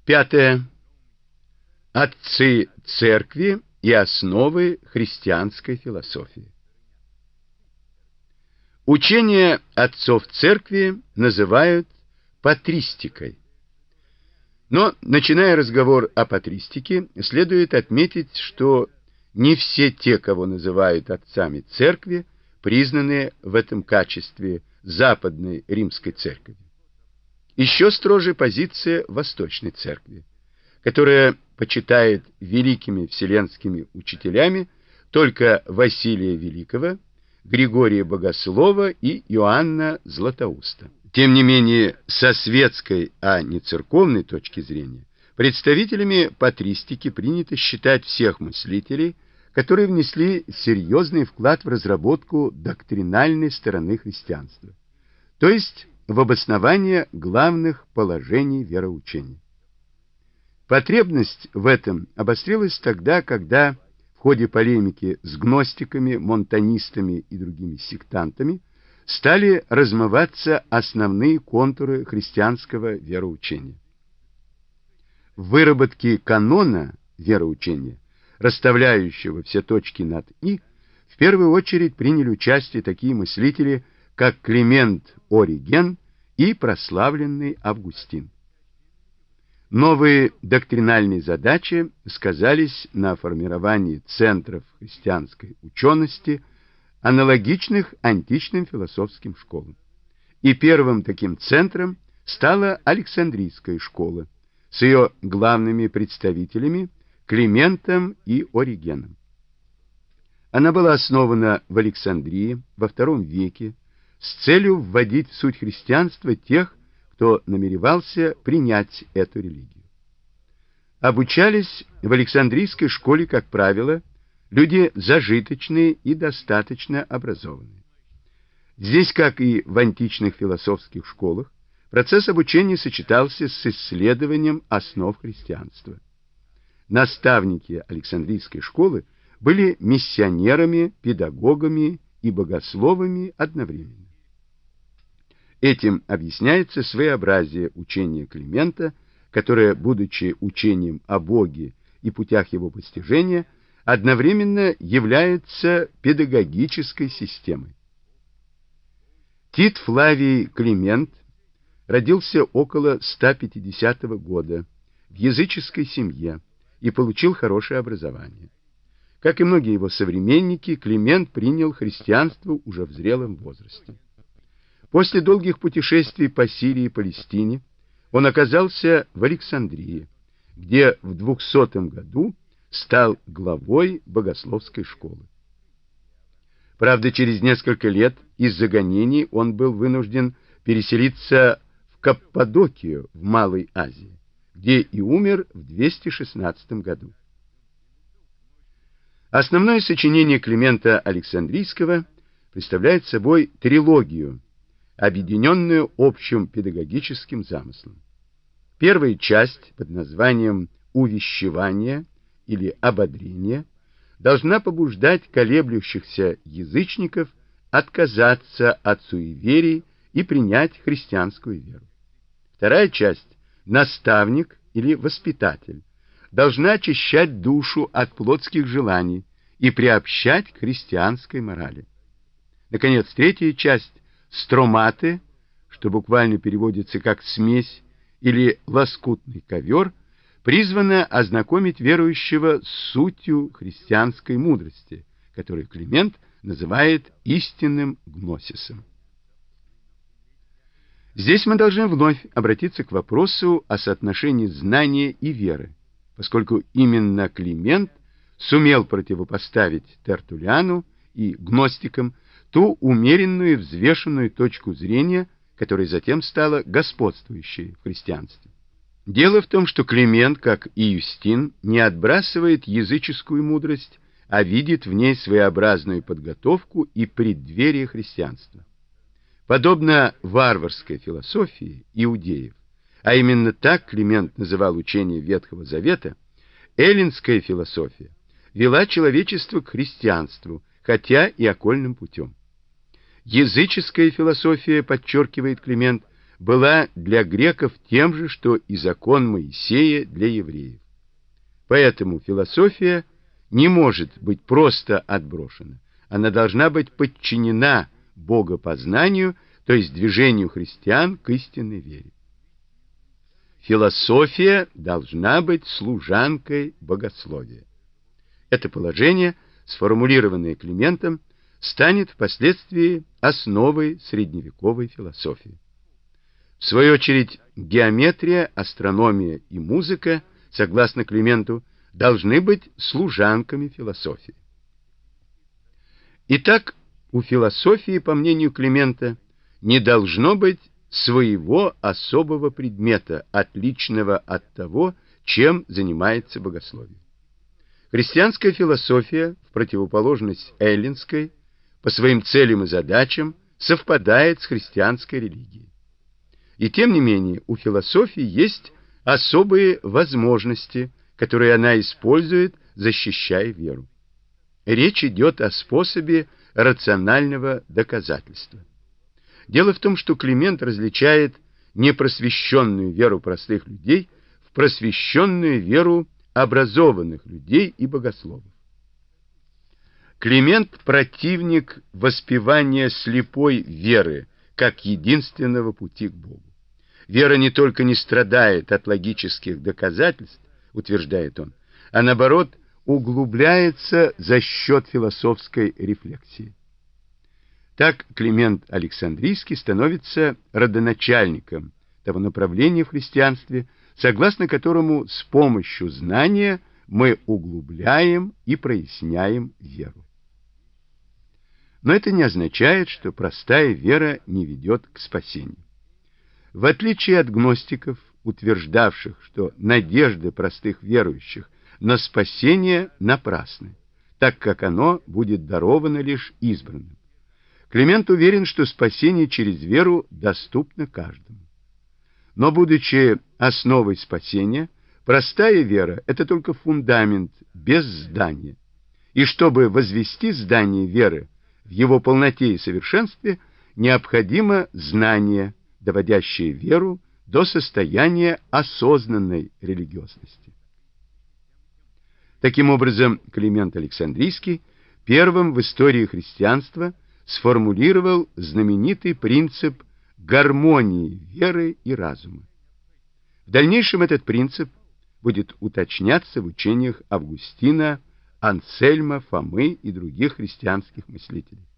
Пятое. Отцы церкви и основы христианской философии. Учение отцов церкви называют патристикой. Но, начиная разговор о патристике, следует отметить, что не все те, кого называют отцами церкви, признаны в этом качестве Западной Римской церкви. Еще строже позиция Восточной церкви, которая почитает великими вселенскими учителями только Василия Великого, Григория Богослова и Иоанна Златоуста. Тем не менее, со светской, а не церковной точки зрения, представителями патристики принято считать всех мыслителей, которые внесли серьезный вклад в разработку доктринальной стороны христианства, то есть в обоснование главных положений вероучения. Потребность в этом обострилась тогда, когда в ходе полемики с гностиками, монтанистами и другими сектантами стали размываться основные контуры христианского вероучения. В выработке канона вероучения, расставляющего все точки над «и», в первую очередь приняли участие такие мыслители, как Климент Ориген и прославленный Августин. Новые доктринальные задачи сказались на формировании центров христианской учености, аналогичных античным философским школам. И первым таким центром стала Александрийская школа с ее главными представителями Климентом и Оригеном. Она была основана в Александрии во II веке с целью вводить в суть христианства тех, кто намеревался принять эту религию. Обучались в Александрийской школе, как правило, люди зажиточные и достаточно образованные. Здесь, как и в античных философских школах, процесс обучения сочетался с исследованием основ христианства. Наставники Александрийской школы были миссионерами, педагогами и богословами одновременно. Этим объясняется своеобразие учения Климента, которое, будучи учением о Боге и путях его постижения, одновременно является педагогической системой. Тит Флавий Климент родился около 150 года в языческой семье и получил хорошее образование. Как и многие его современники, Климент принял христианство уже в зрелом возрасте. После долгих путешествий по Сирии и Палестине он оказался в Александрии, где в 200 году стал главой богословской школы. Правда, через несколько лет из-за гонений он был вынужден переселиться в Каппадокию в Малой Азии, где и умер в 216 году. Основное сочинение Климента Александрийского представляет собой трилогию, объединенную общим педагогическим замыслом. Первая часть под названием «Увещевание» или «Ободрение» должна побуждать колеблющихся язычников отказаться от суеверий и принять христианскую веру. Вторая часть «Наставник» или «Воспитатель» должна очищать душу от плотских желаний и приобщать к христианской морали. Наконец, третья часть «Строматы», что буквально переводится как «смесь» или «лоскутный ковер», призвана ознакомить верующего с сутью христианской мудрости, которую Климент называет истинным гносисом. Здесь мы должны вновь обратиться к вопросу о соотношении знания и веры, поскольку именно Климент сумел противопоставить Тертуллиану и гностикам ту умеренную и взвешенную точку зрения, которая затем стала господствующей в христианстве. Дело в том, что Климент, как и Юстин, не отбрасывает языческую мудрость, а видит в ней своеобразную подготовку и преддверие христианства. Подобно варварской философии иудеев, а именно так Климент называл учение Ветхого Завета, эллинская философия вела человечество к христианству, хотя и окольным путем. Языческая философия, подчеркивает Климент, была для греков тем же, что и закон Моисея для евреев. Поэтому философия не может быть просто отброшена. Она должна быть подчинена богопознанию, то есть движению христиан к истинной вере. Философия должна быть служанкой богословия. Это положение, сформулированное Климентом, станет впоследствии основой средневековой философии. В свою очередь, геометрия, астрономия и музыка, согласно Клименту, должны быть служанками философии. Итак, у философии, по мнению Климента, не должно быть своего особого предмета, отличного от того, чем занимается богословие. Христианская философия, в противоположность эллинской, по своим целям и задачам совпадает с христианской религией. И тем не менее, у философии есть особые возможности, которые она использует, защищая веру. Речь идет о способе рационального доказательства. Дело в том, что Климент различает непросвещенную веру простых людей в просвещенную веру образованных людей и богословов. Климент противник воспевания слепой веры как единственного пути к Богу. Вера не только не страдает от логических доказательств, утверждает он, а наоборот углубляется за счет философской рефлексии. Так Климент Александрийский становится родоначальником того направления в христианстве, согласно которому с помощью знания мы углубляем и проясняем веру. Но это не означает, что простая вера не ведет к спасению. В отличие от гностиков, утверждавших, что надежды простых верующих на спасение напрасны, так как оно будет даровано лишь избранным, Климент уверен, что спасение через веру доступно каждому. Но, будучи основой спасения, простая вера – это только фундамент без здания. И чтобы возвести здание веры в его полноте и совершенстве, необходимо знание, доводящее веру до состояния осознанной религиозности. Таким образом, Климент Александрийский первым в истории христианства сформулировал знаменитый принцип гармонии веры и разума. В дальнейшем этот принцип будет уточняться в учениях Августина, Ансельма, Фомы и других христианских мыслителей.